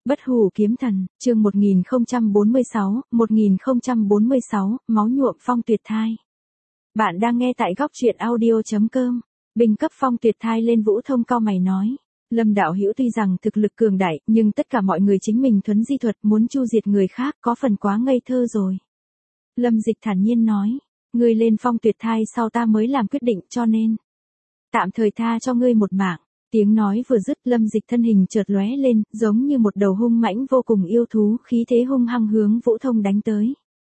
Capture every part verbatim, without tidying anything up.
Bất hủ kiếm thần, chương một nghìn không trăm bốn mươi sáu, một nghìn không trăm bốn mươi sáu, máu nhuộm phong tuyệt thai. Bạn đang nghe tại góc truyện audio chấm com. Bình cấp phong tuyệt thai lên Vũ Thông cau mày nói. Lâm đạo hữu tuy rằng thực lực cường đại, nhưng tất cả mọi người chính mình thuấn di thuật muốn chu diệt người khác có phần quá ngây thơ rồi. Lâm Dịch thản nhiên nói. Ngươi lên phong tuyệt thai sau ta mới làm quyết định, cho nên tạm thời tha cho ngươi một mạng. Tiếng nói vừa dứt, Lâm Dịch thân hình chợt lóe lên, giống như một đầu hung mãnh vô cùng yêu thú, khí thế hung hăng hướng Vũ Thông đánh tới.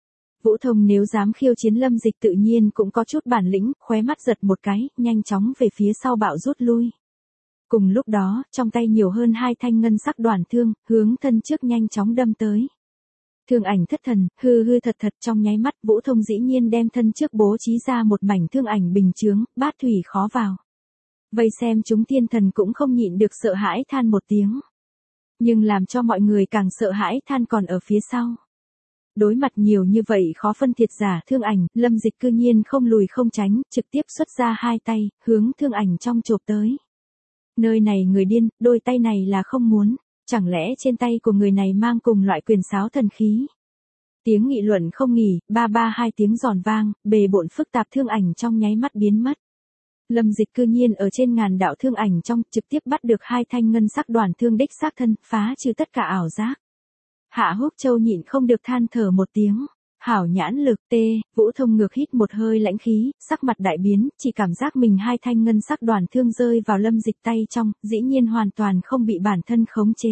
Vũ Thông nếu dám khiêu chiến Lâm Dịch tự nhiên cũng có chút bản lĩnh, khóe mắt giật một cái, nhanh chóng về phía sau bạo rút lui. Cùng lúc đó, trong tay nhiều hơn hai thanh ngân sắc đoản thương, hướng thân trước nhanh chóng đâm tới. Thương ảnh thất thần, hư hư thật thật trong nháy mắt, Vũ Thông dĩ nhiên đem thân trước bố trí ra một mảnh thương ảnh bình chướng, bát thủy khó vào. Vây xem chúng thiên thần cũng không nhịn được sợ hãi than một tiếng. Nhưng làm cho mọi người càng sợ hãi than còn ở phía sau. Đối mặt nhiều như vậy khó phân thiệt giả thương ảnh, Lâm Dịch cư nhiên không lùi không tránh, trực tiếp xuất ra hai tay, hướng thương ảnh trong chộp tới. Nơi này người điên, đôi tay này là không muốn, chẳng lẽ trên tay của người này mang cùng loại quyền sáo thần khí. Tiếng nghị luận không nghỉ, ba ba hai tiếng giòn vang, bề bộn phức tạp thương ảnh trong nháy mắt biến mất. Lâm Dịch cư nhiên ở trên ngàn đạo thương ảnh trong trực tiếp bắt được hai thanh ngân sắc đoản thương đích xác thân, phá trừ tất cả ảo giác. Hạ Húc Châu nhịn không được than thở một tiếng. Hảo nhãn lực tê, Vũ Thông ngược hít một hơi lãnh khí, sắc mặt đại biến, chỉ cảm giác mình hai thanh ngân sắc đoản thương rơi vào Lâm Dịch tay trong, dĩ nhiên hoàn toàn không bị bản thân khống chế.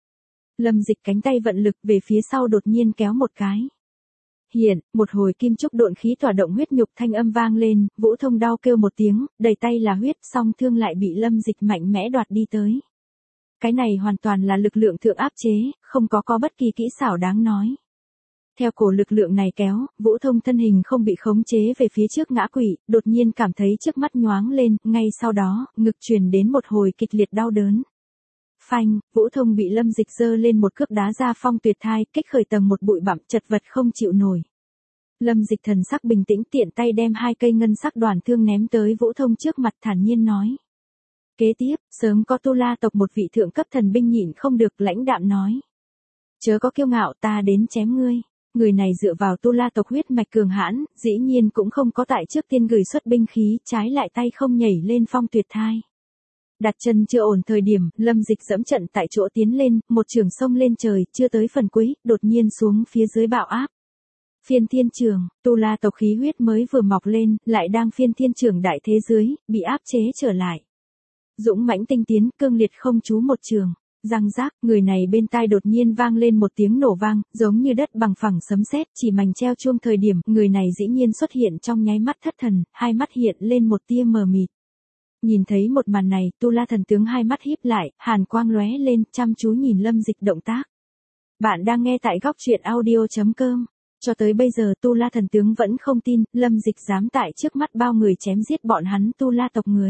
Lâm Dịch cánh tay vận lực về phía sau đột nhiên kéo một cái. Hiện, một hồi kim trúc độn khí tỏa động huyết nhục thanh âm vang lên, Vũ Thông đau kêu một tiếng, đầy tay là huyết, song thương lại bị Lâm Dịch mạnh mẽ đoạt đi tới. Cái này hoàn toàn là lực lượng thượng áp chế, không có có bất kỳ kỹ xảo đáng nói. Theo cổ lực lượng này kéo, Vũ Thông thân hình không bị khống chế về phía trước ngã quỵ, đột nhiên cảm thấy trước mắt nhoáng lên, ngay sau đó, ngực truyền đến một hồi kịch liệt đau đớn. Phanh, Vũ Thông bị Lâm Dịch giơ lên một cước đá ra phong tuyệt thai, kích khởi tầng một bụi bặm chật vật không chịu nổi. Lâm Dịch thần sắc bình tĩnh tiện tay đem hai cây ngân sắc đoản thương ném tới Vũ Thông trước mặt thản nhiên nói. Kế tiếp, sớm có Tu La tộc một vị thượng cấp thần binh nhịn không được lãnh đạm nói. Chớ có kiêu ngạo, ta đến chém ngươi. Người này dựa vào Tu La tộc huyết mạch cường hãn, dĩ nhiên cũng không có tại trước tiên gửi xuất binh khí, trái lại tay không nhảy lên phong tuyệt thai. Đặt chân chưa ổn thời điểm, Lâm Dịch dẫm trận tại chỗ tiến lên, một trường sông lên trời, chưa tới phần cuối, đột nhiên xuống phía dưới bạo áp. Phiên thiên trường, Tu La tộc khí huyết mới vừa mọc lên, lại đang phiên thiên trường đại thế dưới, bị áp chế trở lại. Dũng mãnh tinh tiến, cương liệt không trú một trường. Răng rác, người này bên tai đột nhiên vang lên một tiếng nổ vang, giống như đất bằng phẳng sấm sét, chỉ mảnh treo chuông thời điểm, người này dĩ nhiên xuất hiện trong nháy mắt thất thần, hai mắt hiện lên một tia mờ mịt. Nhìn thấy một màn này, Tu La thần tướng hai mắt híp lại, hàn quang lóe lên, chăm chú nhìn Lâm Dịch động tác. Bạn đang nghe tại góc truyện audio chấm com. Cho tới bây giờ Tu La thần tướng vẫn không tin, Lâm Dịch dám tại trước mắt bao người chém giết bọn hắn Tu La tộc người.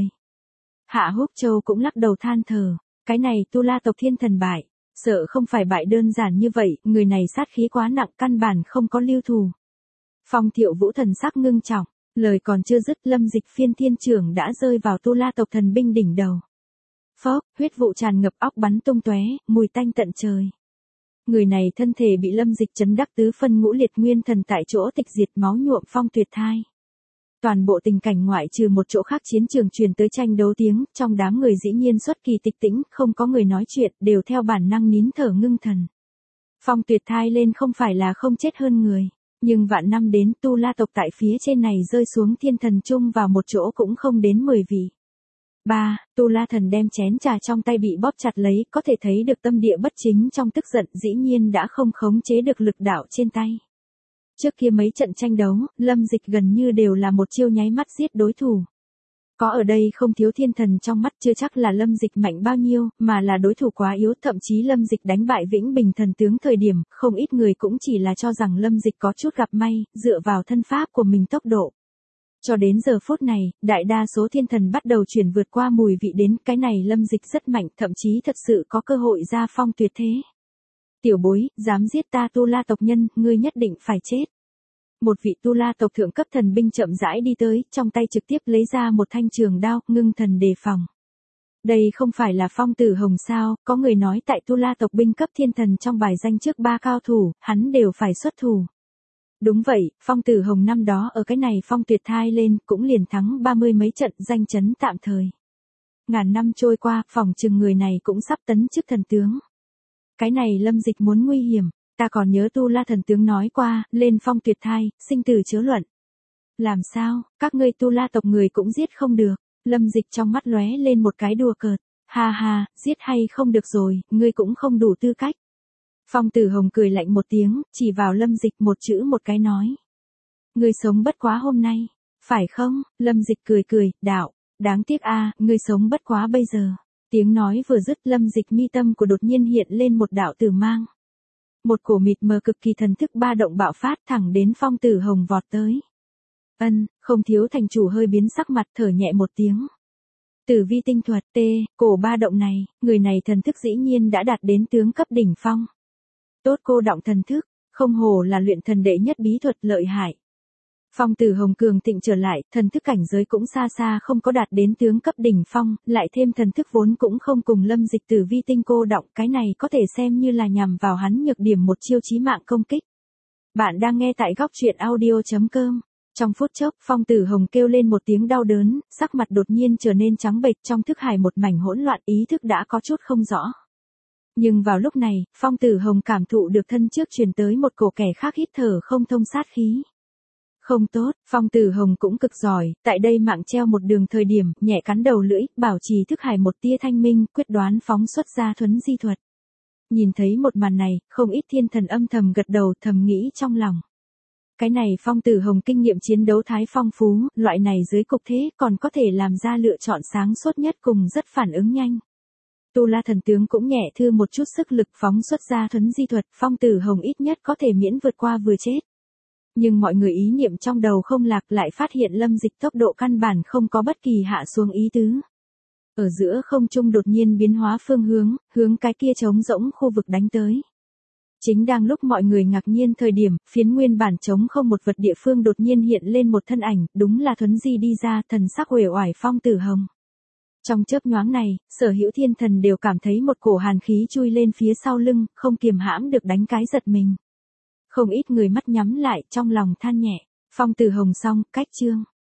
Hạ Húc Châu cũng lắc đầu than thở. Cái này Tu La tộc thiên thần bại, sợ không phải bại đơn giản như vậy, người này sát khí quá nặng căn bản không có lưu thù. Phong Thiệu Vũ thần sắc ngưng trọng, lời còn chưa dứt Lâm Dịch phiên thiên trưởng đã rơi vào Tu La tộc thần binh đỉnh đầu. Phốc, huyết vụ tràn ngập óc bắn tung tóe, mùi tanh tận trời. Người này thân thể bị Lâm Dịch chấn đắc tứ phân ngũ liệt nguyên thần tại chỗ tịch diệt máu nhuộm phong tuyệt thai. Toàn bộ tình cảnh ngoại trừ một chỗ khác chiến trường truyền tới tranh đấu tiếng, trong đám người dĩ nhiên xuất kỳ tịch tĩnh, không có người nói chuyện, đều theo bản năng nín thở ngưng thần. Phong tuyệt thai lên không phải là không chết hơn người, nhưng vạn năm đến Tu La tộc tại phía trên này rơi xuống thiên thần chung vào một chỗ cũng không đến mười vị. ba. Tu La thần đem chén trà trong tay bị bóp chặt lấy, có thể thấy được tâm địa bất chính trong tức giận dĩ nhiên đã không khống chế được lực đạo trên tay. Trước kia mấy trận tranh đấu, Lâm Dịch gần như đều là một chiêu nháy mắt giết đối thủ. Có ở đây không thiếu thiên thần trong mắt chưa chắc là Lâm Dịch mạnh bao nhiêu, mà là đối thủ quá yếu, thậm chí Lâm Dịch đánh bại Vĩnh Bình thần tướng thời điểm, không ít người cũng chỉ là cho rằng Lâm Dịch có chút gặp may, dựa vào thân pháp của mình tốc độ. Cho đến giờ phút này, đại đa số thiên thần bắt đầu chuyển vượt qua mùi vị đến, cái này Lâm Dịch rất mạnh, thậm chí thật sự có cơ hội ra phong tuyệt thế. Tiểu bối, dám giết ta Tu La tộc nhân, ngươi nhất định phải chết. Một vị Tu La tộc thượng cấp thần binh chậm rãi đi tới, trong tay trực tiếp lấy ra một thanh trường đao, ngưng thần đề phòng. Đây không phải là Phong Tử Hồng sao, có người nói tại Tu La tộc binh cấp thiên thần trong bài danh trước ba cao thủ, hắn đều phải xuất thủ. Đúng vậy, Phong Tử Hồng năm đó ở cái này Phong Tuyệt Thai lên, cũng liền thắng ba mươi mấy trận danh chấn tạm thời. Ngàn năm trôi qua, phòng chừng người này cũng sắp tấn chức thần tướng. Cái này Lâm Dịch muốn nguy hiểm, ta còn nhớ Tu La thần tướng nói qua, lên Phong Tuyệt Thai, sinh tử chớ luận. Làm sao, các ngươi Tu La tộc người cũng giết không được. Lâm Dịch trong mắt lóe lên một cái đùa cợt. Ha ha, giết hay không được rồi, ngươi cũng không đủ tư cách. Phong Tử Hồng cười lạnh một tiếng, chỉ vào Lâm Dịch một chữ một cái nói. Ngươi sống bất quá hôm nay, phải không? Lâm Dịch cười cười, đạo, đáng tiếc a, ngươi sống bất quá bây giờ. Tiếng nói vừa dứt, Lâm Dịch mi tâm của đột nhiên hiện lên một đạo tử mang. Một cổ mịt mờ cực kỳ thần thức ba động bạo phát thẳng đến Phong Tử Hồng vọt tới. Ân, không thiếu thành chủ hơi biến sắc mặt thở nhẹ một tiếng. Tử vi tinh thuật T, cổ ba động này, người này thần thức dĩ nhiên đã đạt đến tướng cấp đỉnh phong. Tốt cô động thần thức, không hồ là luyện thần đệ nhất bí thuật lợi hại. Phong Tử Hồng cường thịnh trở lại, thần thức cảnh giới cũng xa xa không có đạt đến tướng cấp đỉnh phong, lại thêm thần thức vốn cũng không cùng Lâm Dịch tử vi tinh cô động, cái này có thể xem như là nhằm vào hắn nhược điểm một chiêu chí mạng công kích. Bạn đang nghe tại góc truyện audio chấm com. Trong phút chốc, Phong Tử Hồng kêu lên một tiếng đau đớn, sắc mặt đột nhiên trở nên trắng bệch, trong thức hải một mảnh hỗn loạn, ý thức đã có chút không rõ. Nhưng vào lúc này, Phong Tử Hồng cảm thụ được thân trước truyền tới một cổ kẻ khác hít thở không thông sát khí. Không tốt, Phong Tử Hồng cũng cực giỏi, tại đây mạng treo một đường thời điểm, nhẹ cắn đầu lưỡi, bảo trì thức hải một tia thanh minh, quyết đoán phóng xuất ra thuấn di thuật. Nhìn thấy một màn này, không ít thiên thần âm thầm gật đầu thầm nghĩ trong lòng. Cái này Phong Tử Hồng kinh nghiệm chiến đấu thái phong phú, loại này dưới cục thế còn có thể làm ra lựa chọn sáng suốt nhất cùng rất phản ứng nhanh. Tu La thần tướng cũng nhẹ thư một chút sức lực phóng xuất ra thuấn di thuật, Phong Tử Hồng ít nhất có thể miễn vượt qua vừa chết. Nhưng mọi người ý niệm trong đầu không lạc lại phát hiện Lâm Dịch tốc độ căn bản không có bất kỳ hạ xuống ý tứ. Ở giữa không trung đột nhiên biến hóa phương hướng, hướng cái kia trống rỗng khu vực đánh tới. Chính đang lúc mọi người ngạc nhiên thời điểm, phiến nguyên bản trống không một vật địa phương đột nhiên hiện lên một thân ảnh, đúng là thuấn di đi ra, thần sắc uể oải Phong Tử Hồng. Trong chớp nhoáng này, sở hữu thiên thần đều cảm thấy một cổ hàn khí chui lên phía sau lưng, không kiềm hãm được đánh cái giật mình. Không ít người mắt nhắm lại, trong lòng than nhẹ, Phong Tử Hồng xong, cách chương.